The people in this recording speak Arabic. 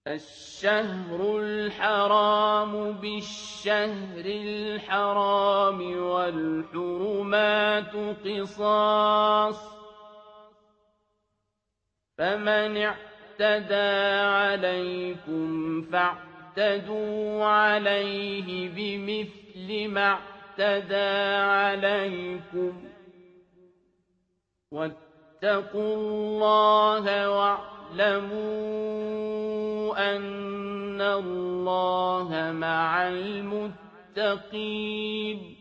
الشهر الحرام بالشهر الحرام والحرمات قصاص، فمن اعتدى عليكم فاعتدوا عليه بمثل ما اعتدى عليكم، واتقوا الله واعلموا أن الله مع المتقين.